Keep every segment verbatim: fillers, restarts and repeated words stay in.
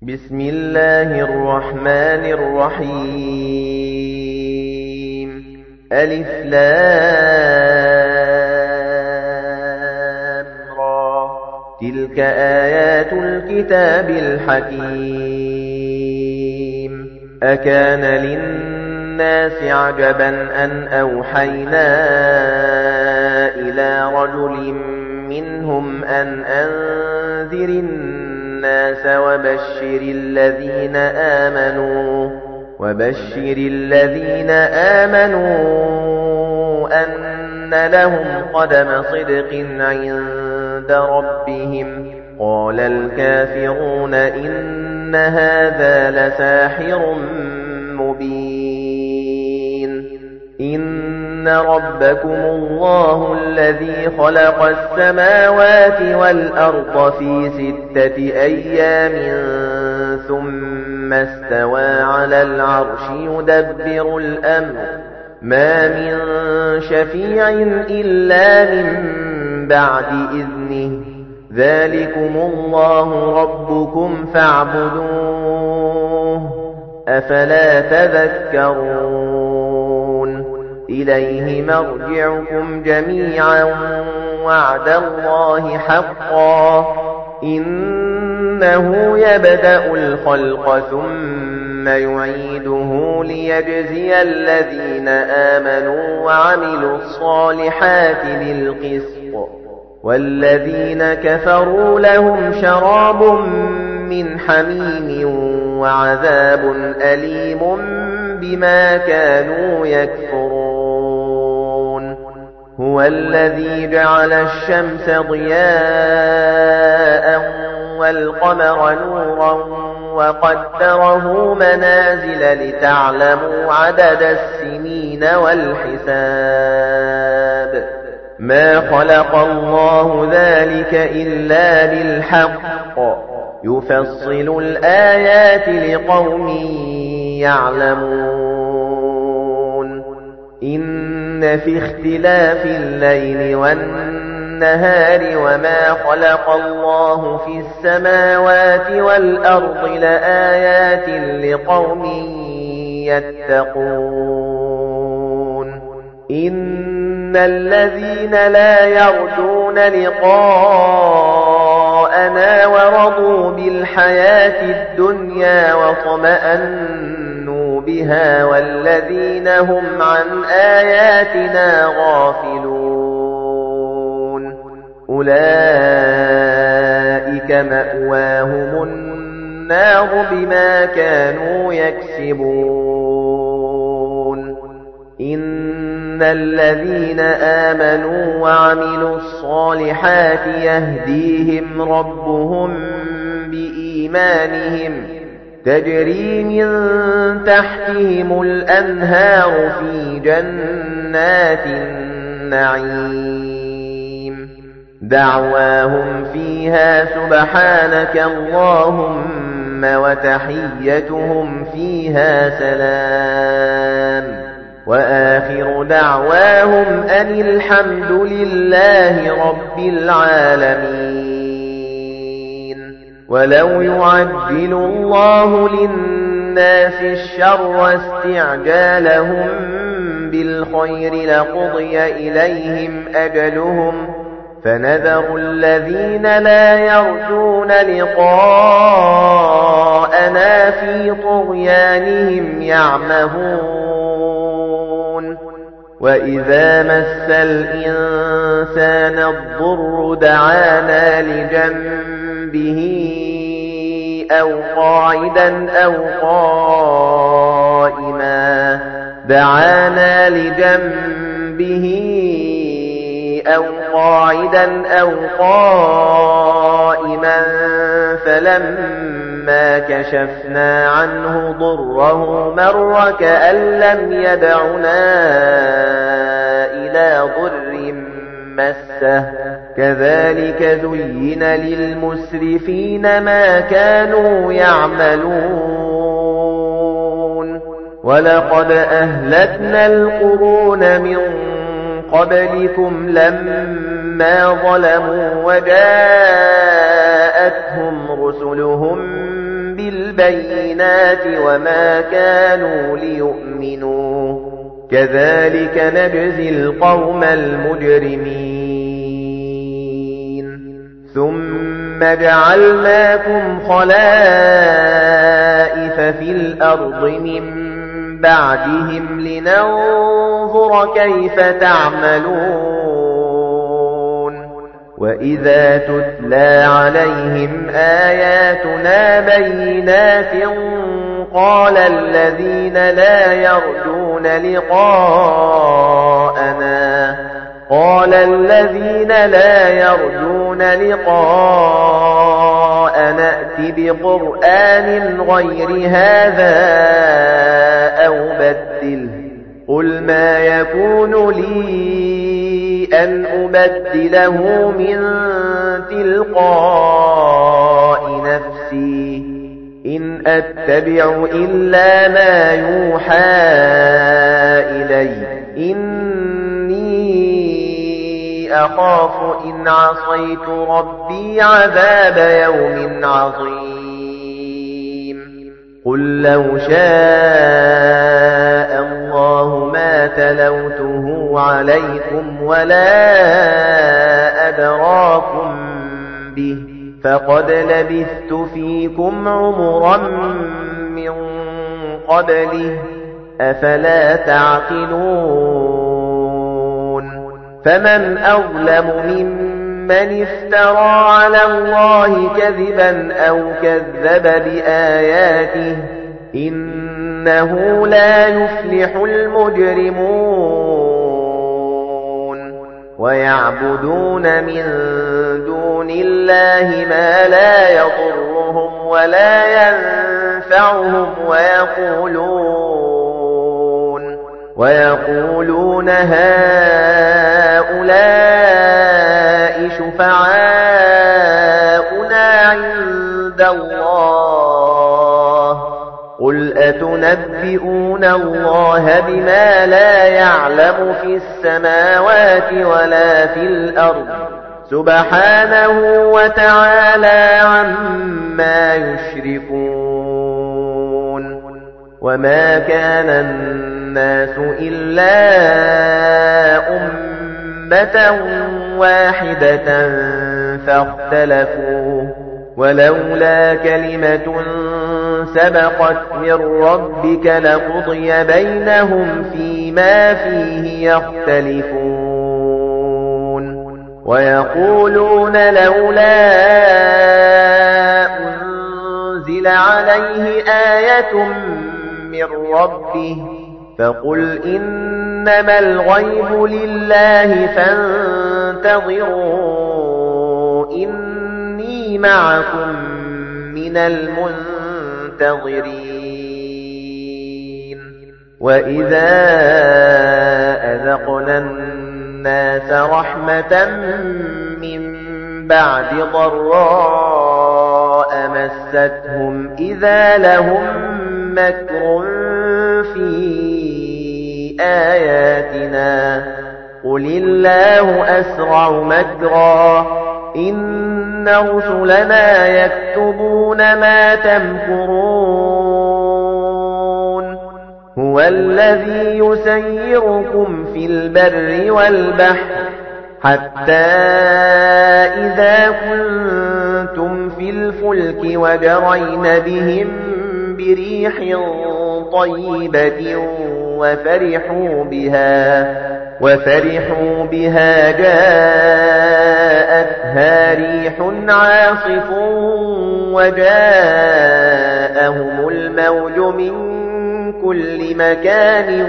بسم الله الرحمن الرحيم ألف لام را تلك آيات الكتاب الحكيم أكان للناس عجبا أن أوحينا إلى رجل منهم أن أنذر الناس وبشر الذين آمنوا وبشر الذين آمنوا أن لهم قدم صدق عند ربهم قال الكافرون إن هذا لساحر مبين إن ربكم الله الذي خلق السماوات والأرض في ستة أيام ثم استوى على العرش يدبر الأمر ما من شفيع إلا من بعد إذنه ذلكم الله ربكم فاعبدوه أفلا تذكرون إليه مرجعكم جميعا وعد الله حقا إنه يبدأ الخلق ثم يعيده ليجزي الذين آمنوا وعملوا الصالحات بالقسط والذين كفروا لهم شراب من حميم وعذاب أليم بما كانوا يكفرون هو الذي جعل الشمس ضياء والقمر نورا وقدره منازل لتعلموا عدد السنين والحساب ما خلق الله ذلك إلا بالحق يفصل الآيات لقوم يعلمون إن في اختلاف الليل والنهار وما خلق الله في السماوات والأرض لآيات لقوم يتقون إن الذين لا يرجون لقاءنا ورضوا بالحياة الدنيا وطمأنوا بها والذين هم عن آياتنا غافلون أولئك مأواهم النار بما كانوا يكسبون إن الذين آمنوا وعملوا الصالحات يهديهم ربهم بإيمانهم تجري من تحتهم الأنهار في جنات النعيم دعواهم فيها سبحانك اللهم وتحيتهم فيها سلام وآخر دعواهم أن الحمد لله رب العالمين ولو يعجل الله للناس الشر استعجالهم بالخير لقضي إليهم أجلهم فنذر الذين لا يرجون لقاءنا في طغيانهم يعمهون وإذا مس الإنسان الضر دعانا لجنبه أو قاعدا أو قائما دعانا لجنبه أو قاعدا أو قائما فلما كشفنا عنه ضره مر كأن لم يدعنا إلى ضر مسه كذلك زين للمسرفين ما كانوا يعملون ولقد أهلكنا القرون من قبلكم لما ظلموا وجاءتهم رسلهم بالبينات وما كانوا ليؤمنوا كذلك نجزي القوم المجرمين ثم جعلناكم خلائف في الأرض من بعدهم لننظر كيف تعملون وإذا تتلى عليهم آياتنا بينات قال الذين لا يرجون لقاءنا قال الذين لا يرجون لقاءنا ائت بقرآن غير هذا أو بدله قل ما يكون لي أن أبدله من تلقاء نفسي إن أتبع إلا ما يوحى إلي إني أخاف إن عصيت ربي عذاب يوم عظيم قل لو شاء الله ما تلوته عليكم ولا أدراكم به فقد لبثت فيكم عمرا من قبله أفلا تعقلون فمن أظلم ممن افترى على الله كذبا أو كذب بآياته إنه لا يفلح المجرمون ويعبدون من دون الله ما لا يضرهم ولا ينفعهم ويقولون ويقولون هؤلاء شفعاؤنا عند الله قل أتنبئون الله بما لا يعلم في السماوات ولا في الأرض سبحانه وتعالى عما يشركون وما كان الناس إلا أمة واحدة فاختلفوا ولولا كلمة سبقت من ربك لقضي بينهم فيما فيه يختلفون ويقولون لولا أنزل عليه آية من ربه فقل إنما الغيب لله فانتظروا إني معكم من المنتظرين وإذا أذقنا الناس رحمة من بعد ضراء مستهم إذا لهم مكر في آياتنا قل الله أسرع مكرا إن رسلنا يكتبون ما تمكرون هو الذي يسيركم في البر والبحر حتى إذا كنتم في الفلك وجرين بهم بريح طيبة وفرحوا بها وفرحوا بها جاءتها ريح عاصف وجاءهم الموج من كل مكان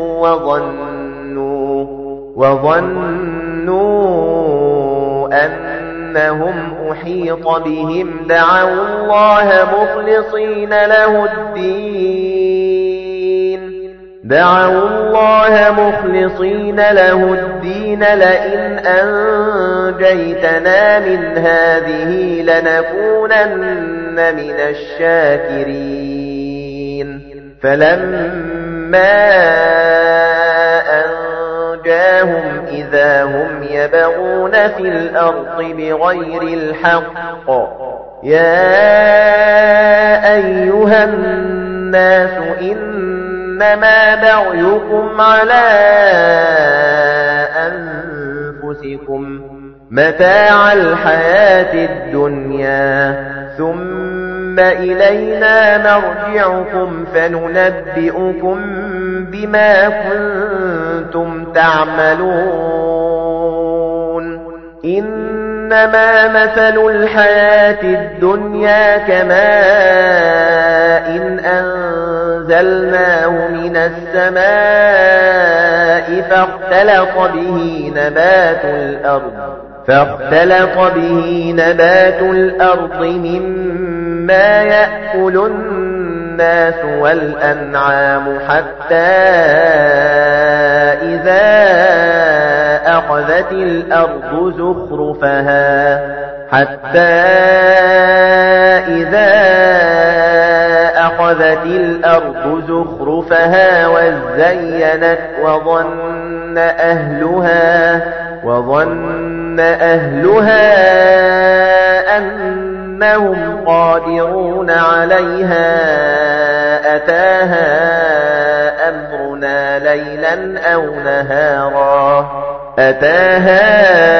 وظنوا وظنوا أنهم أحيط بهم دعوا الله مخلصين له الدين دعوا الله مخلصين له الدين لئن أنجيتنا من هذه لنكونن من الشاكرين فلما أنجاهم إذا هم يبغون في الأرض بغير الحق يا أيها الناس إنما بغيكم على أنفسكم متاع الحياة الدنيا ثم إلينا مرجعكم فننبئكم بما كنتم تعملون إنما مثل الحياة الدنيا كماء إن أنزلناه من السماء فاختلط به نبات الأرض فاختلط به نبات الأرض مما يأكل الناس والأنعام حتى إذا أخذت الأرض زخرفها حتى إذا أخذت الأرض زخرفها وزينت وظن أهلها وظن أهلها أنهم قادرون عليها أتاها أمرنا ليلا أو نهارا أتاها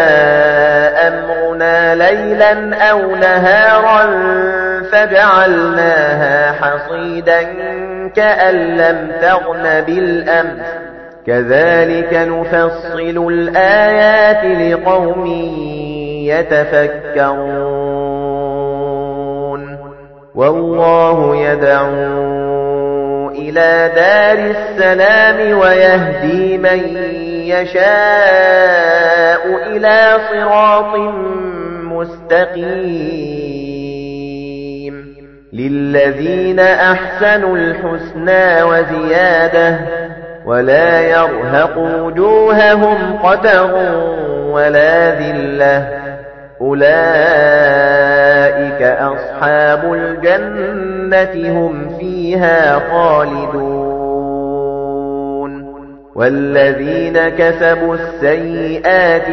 أمرنا ليلا أو نهارا فجعلناها حصيدا كأن لم تغن بالأمس كذلك نفصل الآيات لقوم يتفكرون والله يدعو إلى دار السلام ويهدي من يشاء إلى صراط مستقيم للذين أحسنوا الحسنى وزيادة ولا يرهق وجوههم قتر ولا ذلة أولئك أصحاب الجنة هم فيها خالدون والذين كسبوا السيئات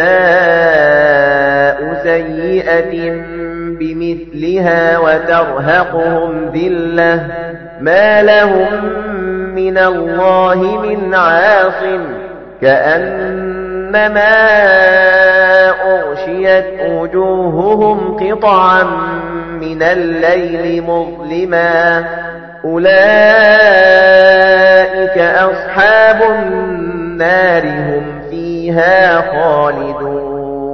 جزاء سيئة بمثلها وترهقهم ذلة ما لهم من الله من عاصم كأنما أغشيت وجوههم قطعا من الليل مظلما أولئك أصحاب النار هم فيها خالدون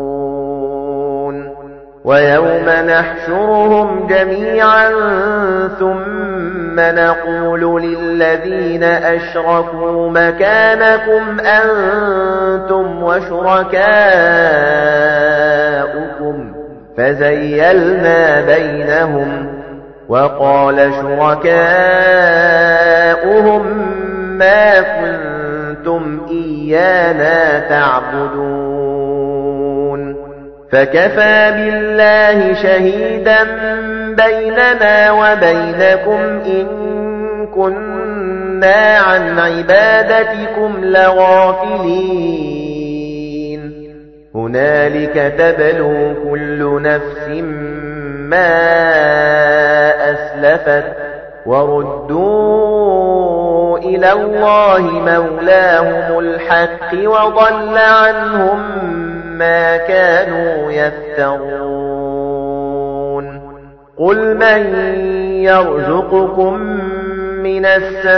ويوم نحشرهم جميعا ثم نقول للذين أشركوا مكانكم أنتم وشركاؤكم فزيلنا بينهم وقال شركاؤهم ما كنتم إيانا تعبدون فكفى بالله شهيدا بيننا وبينكم إن كنا عن عبادتكم لغافلين هنالك تبلو كل نفس ما أسلفت وردوا إلى الله مولاهم الحق وضل عنهم ما كانوا يفترون قل من يرزقكم من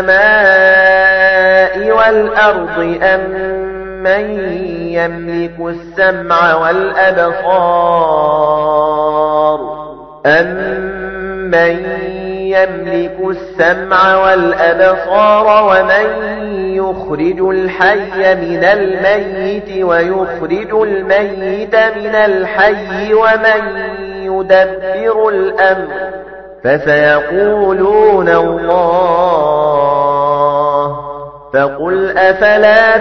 السماء والأرض أم من يملك السمع والأبصار أَمَّن يَمْلِكُ السَّمْعَ وَالْأَبْصَارَ وَمَن يُخْرِجُ الْحَيَّ مِنَ الْمَيِّتِ وَيُخْرِجُ الْمَيِّتَ مِنَ الْحَيِّ وَمَن يُدَبِّرُ الْأَمْرَ فَسَيَقُولُونَ اللَّهُ فَقُلْ أَفَلَا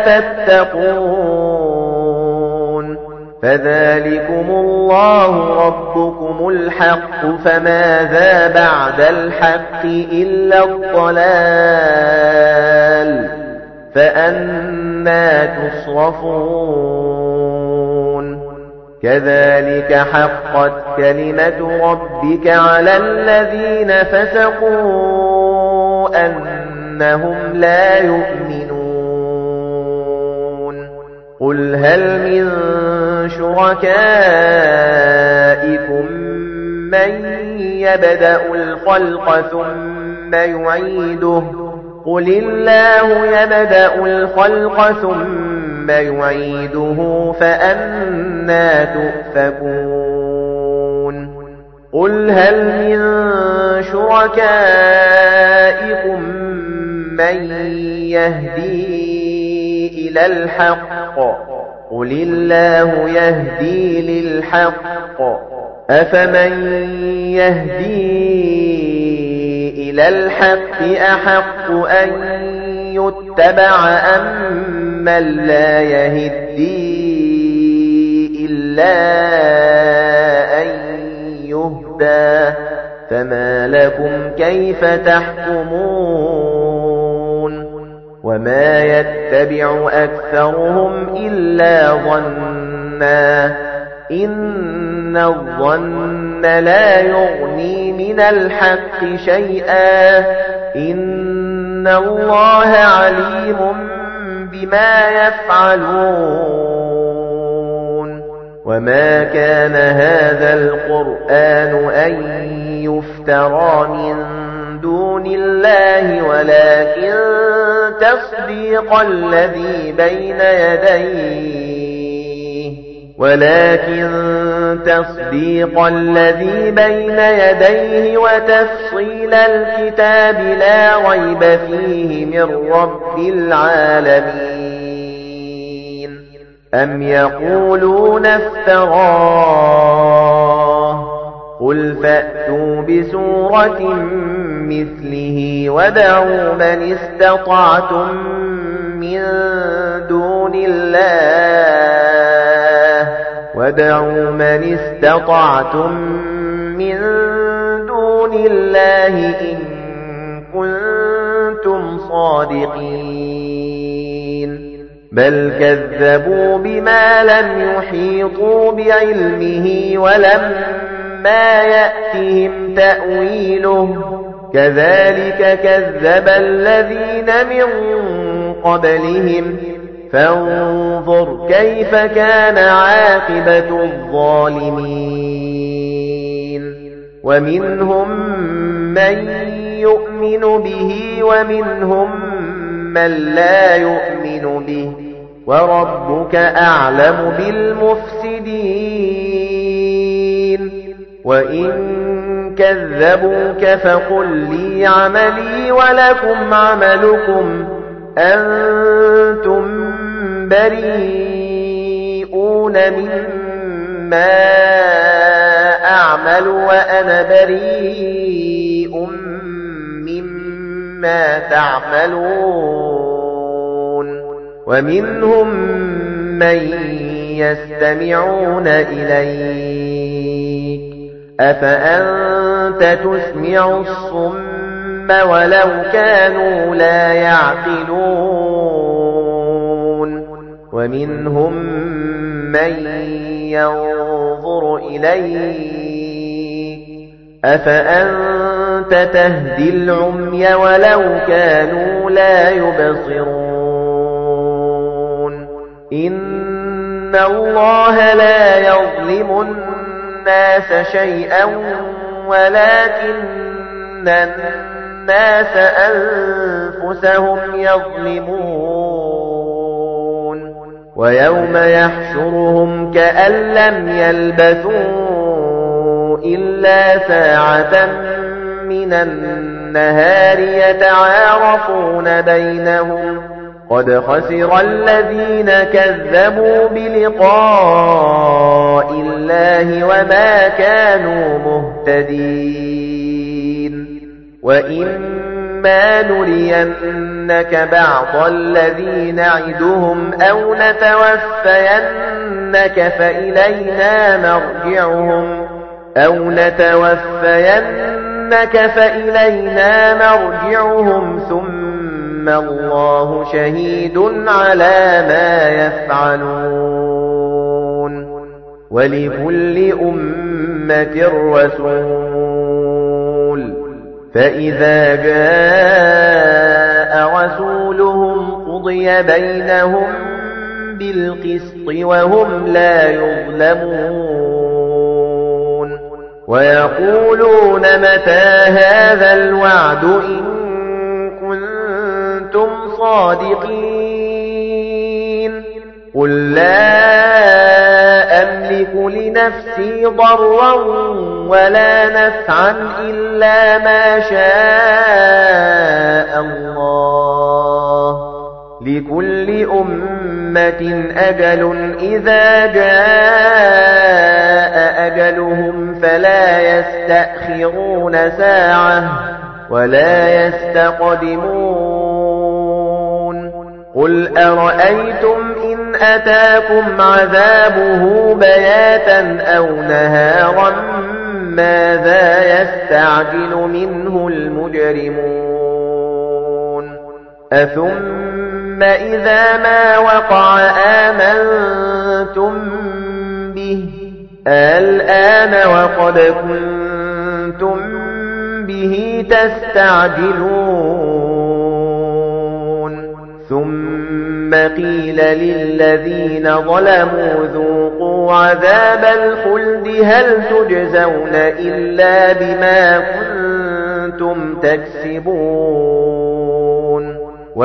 تَتَّقُونَ فَذَلِكُمُ اللَّهُ رَبُّكُمُ الْحَقُّ فَمَاذَا بَعْدَ الْحَقِّ إِلَّا الضَّلَالُ فَأَنَّى تُصْرَفُونَ كَذَلِكَ حَقَّتْ كَلِمَةُ رَبِّكَ عَلَى الَّذِينَ فَسَقُوا أنهم لا يؤمنون قل هل من شركائكم من يبدأ الخلق ثم يعيده قل الله يبدأ الخلق ثم يعيده فأنى تؤفكون قل هل من شركائكم من يهدي إلى الحق قل الله يهدي للحق أفمن يهدي إلى الحق أحق أن يتبع أم من لا يهدي إلا أن يهدى فما لكم كيف تحكمون وما يتبع أكثرهم إلا ظنّا إن الظن لا يغني من الحق شيئا إن الله عليم بما يفعلون وما كان هذا القرآن أن يفترى من دون الله ولكن تصديق الذي بين يديه ولكن تصديق الذي بين يديه وتفصيل الكتاب لا ريب فيه من رب العالمين أم يقولون افتراه قل فأتوا بسورة مثله وادعوا من استطعتم من دون الله وادعوا من استطعتم من دون الله إن كنتم صادقين بل كذبوا بما لم يحيطوا بعلمه ولما يأتهم تأويله كذلك كذب الذين من قبلهم فانظر كيف كان عاقبة الظالمين ومنهم من يؤمن به ومنهم من لا يؤمن به وربك أعلم بالمفسدين وإن كذبوك فقل لي عملي ولكم عملكم أنتم بريئون مما أعمل وأنا بريء مما تعملون ومنهم من يستمعون إليك أفأنت تسمع الصم ولو كانوا لا يعقلون ومنهم من ينظر إليك أفأنت تهدي العمي ولو كانوا لا يبصرون إن الله لا يظلم الناس شيئا ولكن الناس أنفسهم يظلمون ويوم يحشرهم كأن لم يلبثوا إلا ساعة من النهار يتعارفون بينهم قد خسر الذين كذبوا بلقاء الله وما كانوا مهتدين وإما نرينك بعض الذي نعدهم أو نتوفينك فإلينا مرجعهم أو نتوفينك فإلينا مرجعهم ثم الله شهيد على ما يفعلون ولكل أمة رسول فإذا جاء رسولهم قضي بينهم بالقسط وهم لا يظلمون ويقولون متى هذا الوعد إن كنتم صادقين قل لا أملك لنفسي ضرا ولا نفعا إلا ما شاء الله لكل أمة أجل إذا جاء أجلهم فلا يستأخرون ساعة ولا يستقدمون قل أرأيتم إن أتاكم عذابه بياتا أو نهارا ماذا يستعجل منه المجرمون أثم إذا ما وقع آمنتم به الآن وقد كنتم به تستعجلون ثم قيل للذين ظلموا ذوقوا عذاب الخلد هل تجزون إلا بما كنتم تكسبون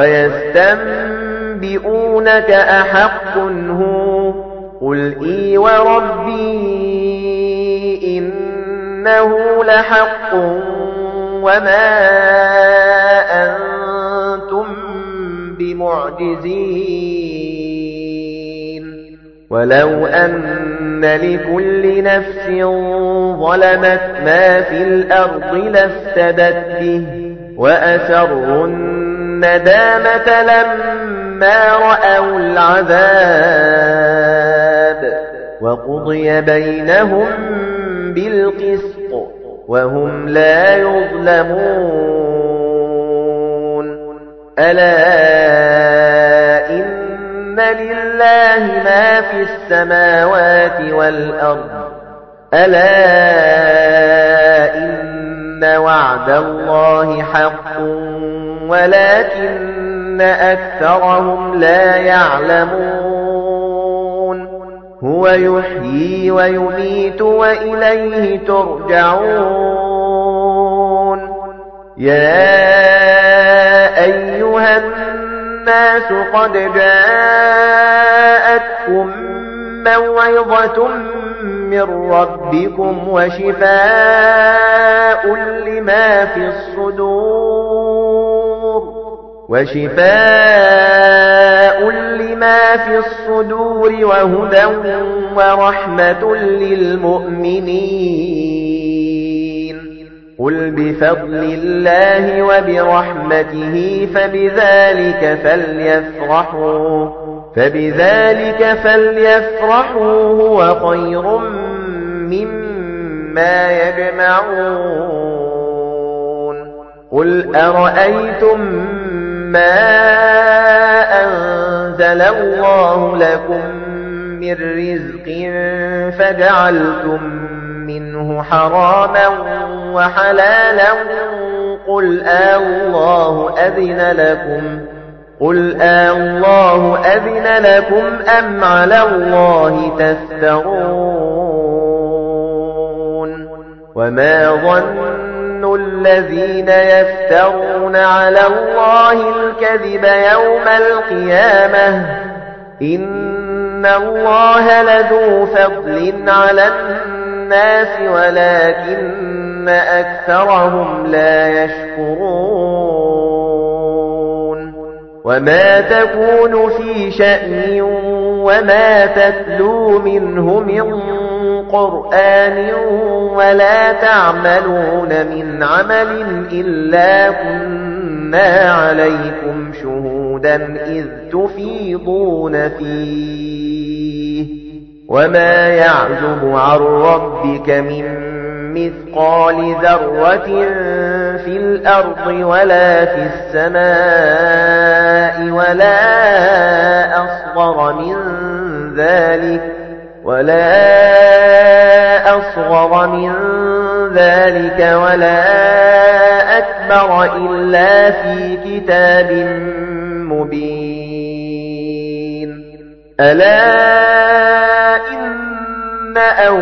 ويستنبئونك أحق هو قل إي وربي إنه لحق وما أنتم بمعجزين ولو أن لكل نفس ظلمت ما في الأرض لافتدت به وأسروا الندامة لما رأوا العذاب وقضي بينهم بالقسط وهم لا يظلمون ألا إن لله ما في السماوات والأرض ألا إن وعد الله حق ولكن أكثرهم لا يعلمون هو يحيي ويميت وإليه ترجعون يا أيها الناس قد جاءتكم موعظة من ربكم وشفاء لما في الصدور وشفاء لما في الصدور وهدى ورحمة للمؤمنين قل بفضل الله وبرحمته فبذلك فليفرحوا فبذلك فليفرحوا هو خير مما يجمعون قل أرأيتم ما أنزل الله لكم من رزق فجعلتم منه حراما وحلالا قل الله أذن لكم قل الله أذن لكم أم على الله تفترون وما ظن الذين يفترون على الله الكذب يوم القيامة إن الله لذو فضل على الناس ولكن أكثرهم لا يشكرون وما تكون في شأن وما تتلو منه من قرآن ولا تعملون من عمل إلا كنا عليكم شهودا إذ تفيضون فيه وما يعزب عن ربك من مثقال ذرة في الأرض ولا في السماء ولا أصغر من ذلك ولا أصغر من ذلك ولا أكبر إلا في كتاب مبين ألا إن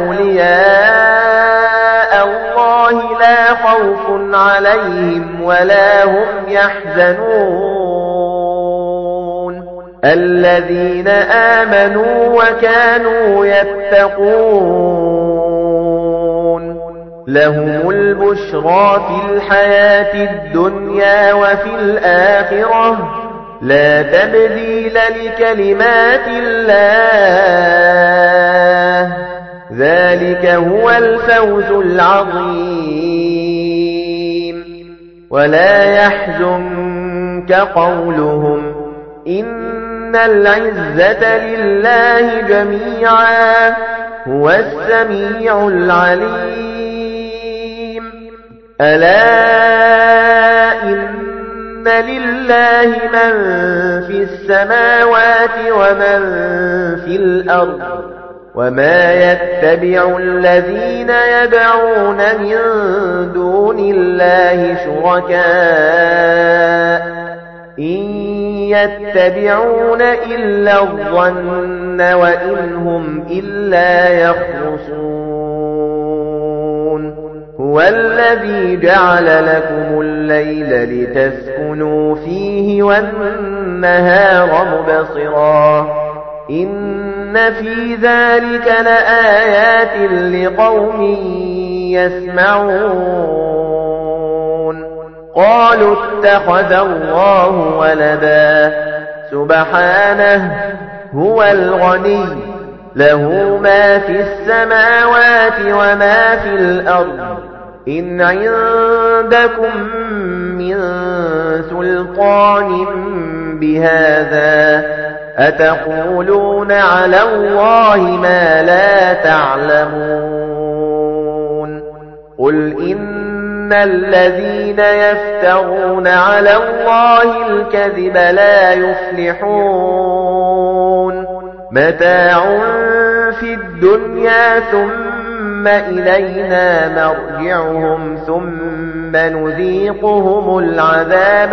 أولياء الله لا خوف عليهم ولا هم يحزنون الذين آمنوا وكانوا يتقون لهم البشرى في الحياة الدنيا وفي الآخرة لا تبديل لكلمات الله ذلك هو الفوز العظيم ولا يحزنك قولهم إن العزة لله جميعا هو السميع العليم ألا إن لله من في السماوات ومن في الأرض وما يتبع الذين يدعون من دون الله شركاء إن يتبعون إلا الظن وإن هم إلا يخرصون هو الذي جعل لكم الليل لتسكنوا فيه والنهار مبصرا إن في ذلك لآيات لقوم يسمعون قالوا اتخذ الله ولدا سبحانه هو الغني له ما في السماوات وما في الأرض إن عندكم من سلطان بهذا أتقولون على الله ما لا تعلمون قل إن الذين يفترون على الله الكذب لا يفلحون متاع في الدنيا ثم إلينا مرجعهم ثم نذيقهم العذاب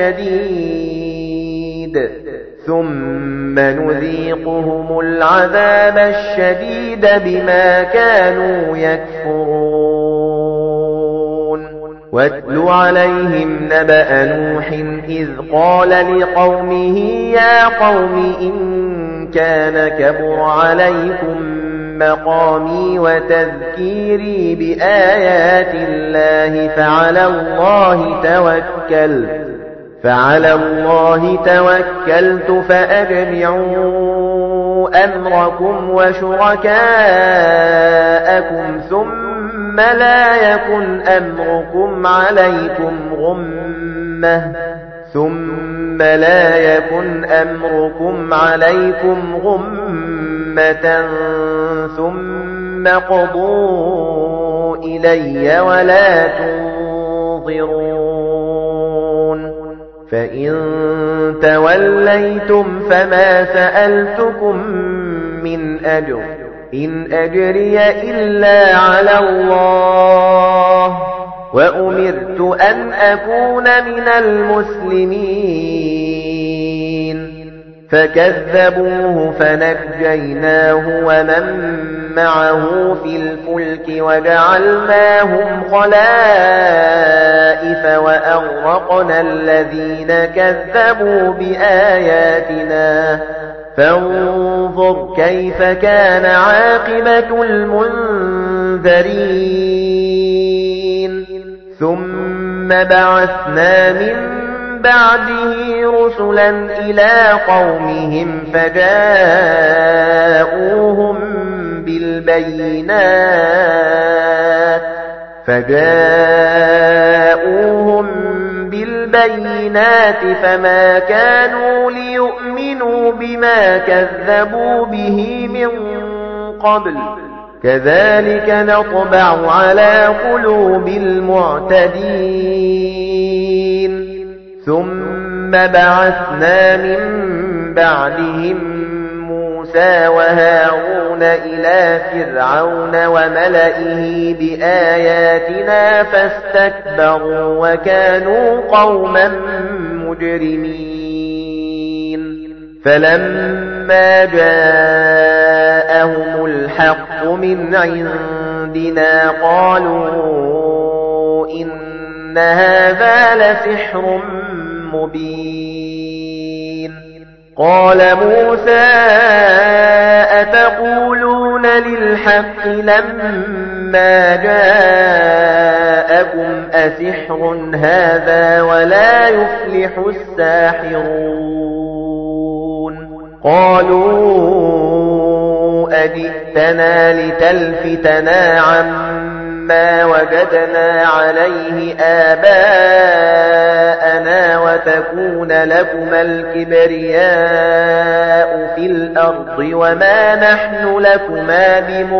الشديد ثم نذيقهم العذاب الشديد بما كانوا يكفرون واتل عليهم نبأ نوح إذ قال لقومه يا قوم إن كان كبر عليكم مقامي وتذكيري بآيات الله فعلى الله توكلت فعلى الله توكلت فأجمعوا أمركم وشركاءكم ثم لا يكن أمركم عليكم غمة ثم لا يكن أمركم عليكم غمة ثم قضوا إلي ولا تنظرون فإن توليتم فما سألتكم من أجر إن أجري إلا على الله وأمرت أن أكون من المسلمين فكذبوه فنجيناه ومن معه في الفلك وجعلناهم خلائف وأغرقنا الذين كذبوا بآياتنا فانظر كيف كان عاقبة المنذرين ثم بعثنا من بعده رسلا إلى قومهم فجاءوهم بالبينات فجاءوهم بالبينات فما كانوا ليؤمنوا بما كذبوا به من قبل كذلك نطبع على قلوب المعتدين ثم بعثنا من بعدهم موسى موسى وهارون إلى فرعون وملئه بآياتنا فاستكبروا وكانوا قوما مجرمين فلما جاءهم الحق من عندنا قالوا إن هذا لسحر مبين قال موسى أتقولون للحق لما جاءكم أسحر هذا ولا يفلح الساحرون قالوا أجئتنا لتلفتنا عما وجدنا عليه آباءنا وتكون لكما الكبرياء في الأرض وما نحن لكما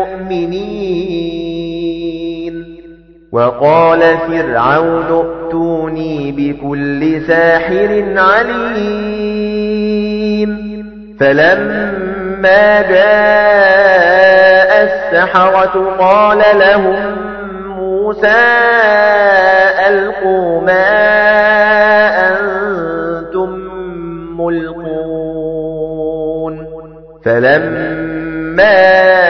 بمؤمنين وقال فرعون ائتوني بكل ساحر عليم فلما جاء السحرة قال لهم موسى ألقوا ما أنتم ملقون فلما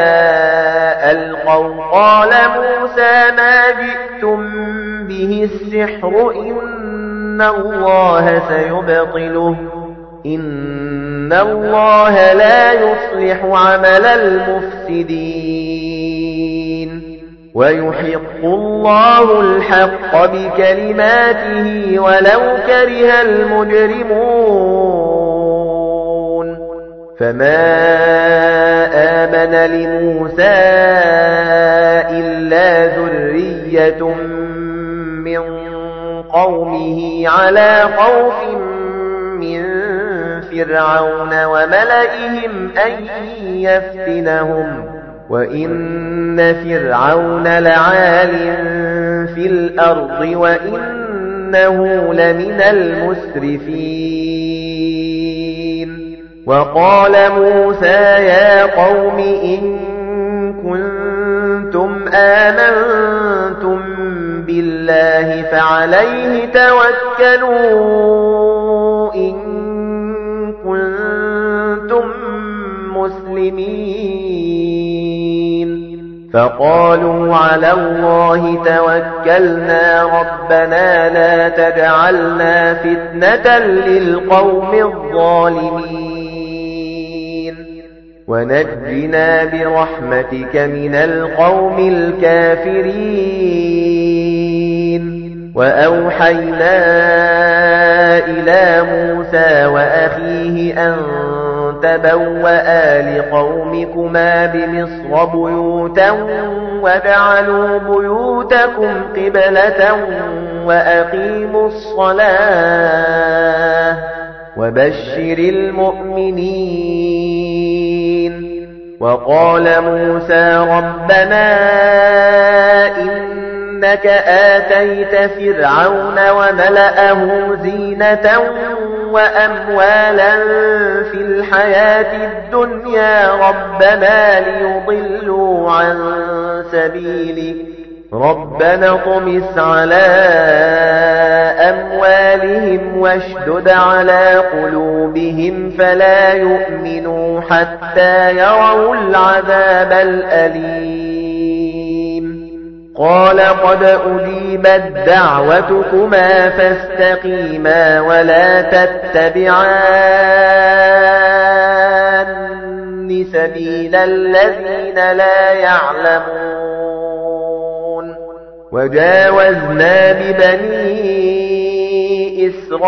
ألقوا قال موسى ما جئتم به السحر إن الله سيبطله إن الله لا يصلح عمل المفسدين ويحق الله الحق بكلماته ولو كره المجرمون فما آمن لموسى إلا ذرية من قومه على خوف من فرعون وملئهم أن يفتنهم وإن فرعون لعال في الأرض وإنه لمن المسرفين وقال موسى يا قوم إن كنتم آمنتم بالله فعليه توكلوا إن كنتم مسلمين فقالوا على الله توكلنا ربنا لا تجعلنا فتنة للقوم الظالمين ونجنا برحمتك من القوم الكافرين وأوحينا إلى موسى وأخيه أن تبوأ لقومكما بمصر بيوتا وجعلوا بيوتكم قبلة وأقيموا الصلاة وبشر المؤمنين وقال موسى ربنا إنك آتيت فرعون وملأه زينة وأموالا في الحياة الدنيا ربنا ليضلوا عن سبيلك ربنا طمس على أموالهم واشدد على قلوبهم فلا يؤمنوا حتى يروا العذاب الأليم قال قد أجيبت دعوتكما فاستقيما ولا تتبعان سبيل الذين لا يعلمون وجاوزنا ببني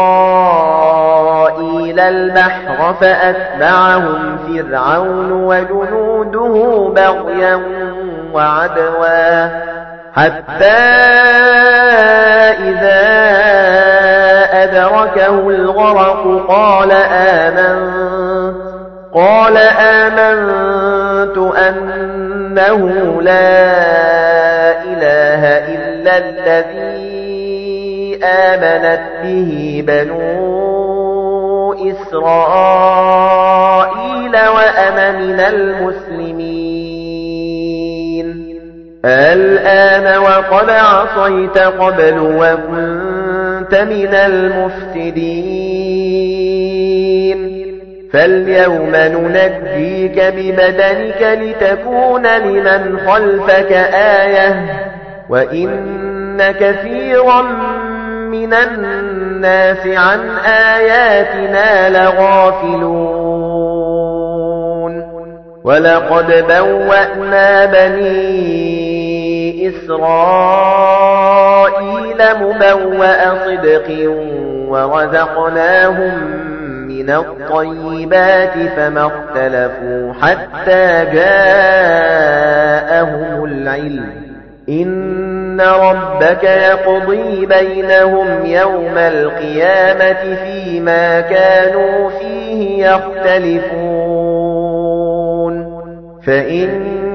إسرائيل البحر فأتبعهم فرعون وجنوده بغيا وعدوا حتى إذا أدركه الغرق قال آمنت قال آمنت أنه لا إله إلا الذي آمنت به بنو إسرائيل وأنا من المسلمين الآن وقد عصيت قبل وكنت من المفسدين فاليوم ننجيك ببدنك لتكون لمن خلفك آية وإن كثيرا من الناس عن آياتنا لغافلون ولقد بوأنا بني إسرائيل مبوأ صدق ورزقناهم من الطيبات فما اختلفوا حتى جاءهم العلم إن ربك يقضي بينهم يوم القيامة فيما كانوا فيه يختلفون فإن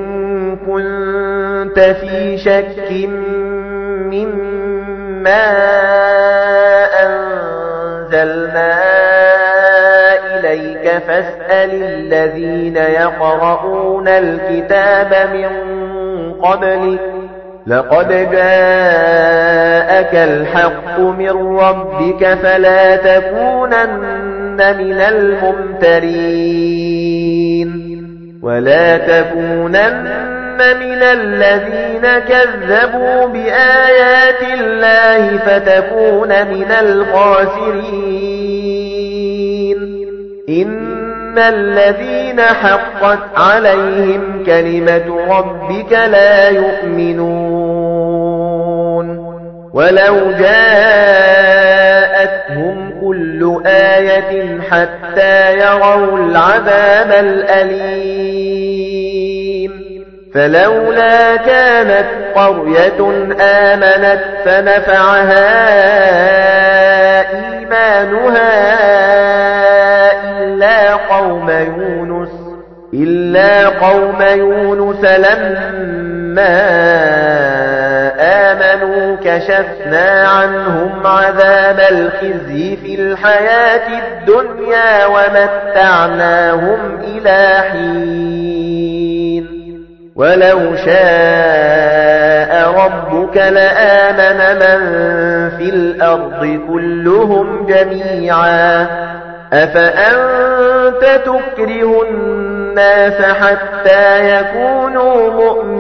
كنت في شك مما أنزلنا إليك فاسأل الذين يقرؤون الكتاب من قبلك لقد جاءك الحق من ربك فلا تكونن من الممترين ولا تكونن من الذين كذبوا بآيات الله فتكون من الخاسرين إن الذين حقت عليهم كلمة ربك لا يؤمنون ولو جاءتهم كل آية حتى يروا العذاب الأليم فلولا كانت قرية آمنت فنفعها إيمانها إلا قوم يونس إلا قوم يونس لما آمنوا كشفنا عنهم عذاب الخزي في الحياة الدنيا ومتعناهم إلى حين ولو شاء ربك لآمن من في الأرض كلهم جميعا أفأنت تكره الناس حتى يكونوا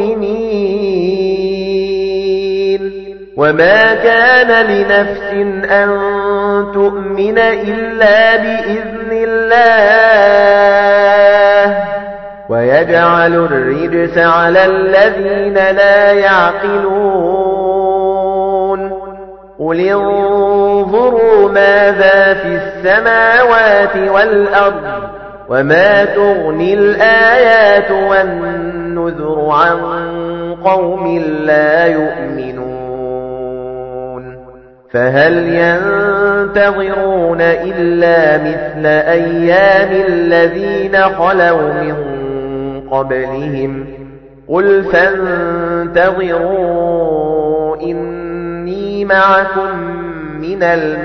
مؤمنين وما كان لنفس أن تؤمن إلا بإذن الله ويجعل الرجس على الذين لا يعقلون قل انظروا ماذا في السماوات والأرض وما تغني الآيات والنذر عن قوم لا يؤمنون فهل ينتظرون إلا مثل أيام الذين خلوا من قبلهم قل فانتظروا إني معكم من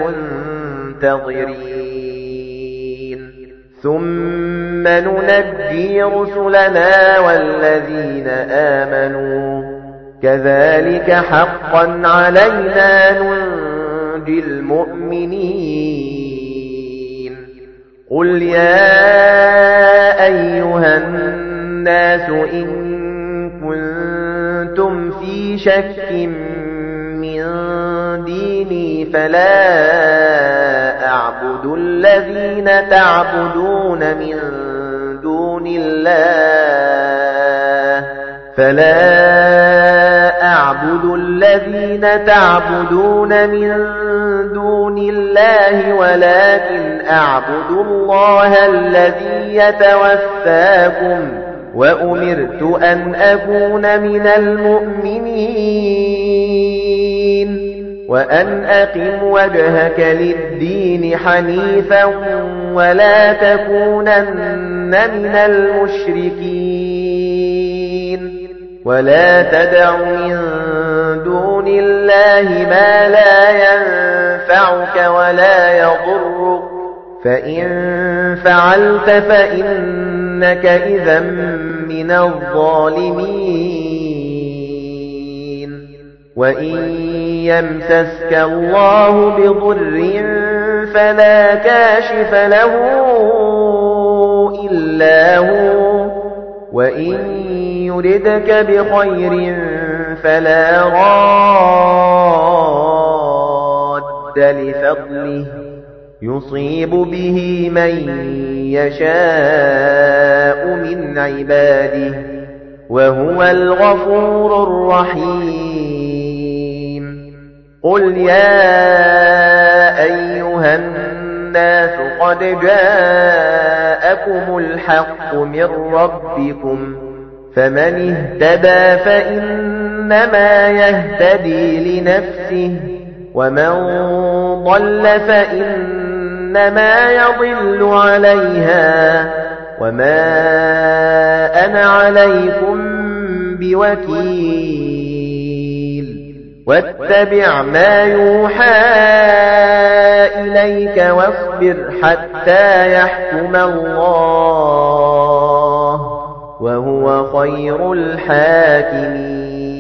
المنتظرين ثم ننجي رسلنا والذين آمنوا كذلك حقا علينا ننجي المؤمنين قل يا أيها الناس إن كنتم في شك من ديني فلا أعبد الذين تعبدون من دون الله فلا أعبد الذين تعبدون من دون الله ولكن أعبد الله الذي يتوفاكم وأمرت أن أكون من المؤمنين وأن أقم وجهك للدين حنيفا ولا تكونن من المشركين ولا تدع من دون الله ما لا ينفعك ولا يضرك فإن فعلت فإنك إذًا من الظالمين وإن يمسسك الله بضر فلا كاشف له إلا هو وإن يردك بخير فلا راد لفضله يصيب به من يشاء من عباده وهو الغفور الرحيم قل يا أيها الناس قد جاءكم الحق من ربكم فمن اهتدى فإنما يهتدي لنفسه ومن ضل فإنما يضل عليها وما أنا عليكم بوكيل واتبع ما يوحى إليك واصبر حتى يحكم الله وهو خير الحاكمين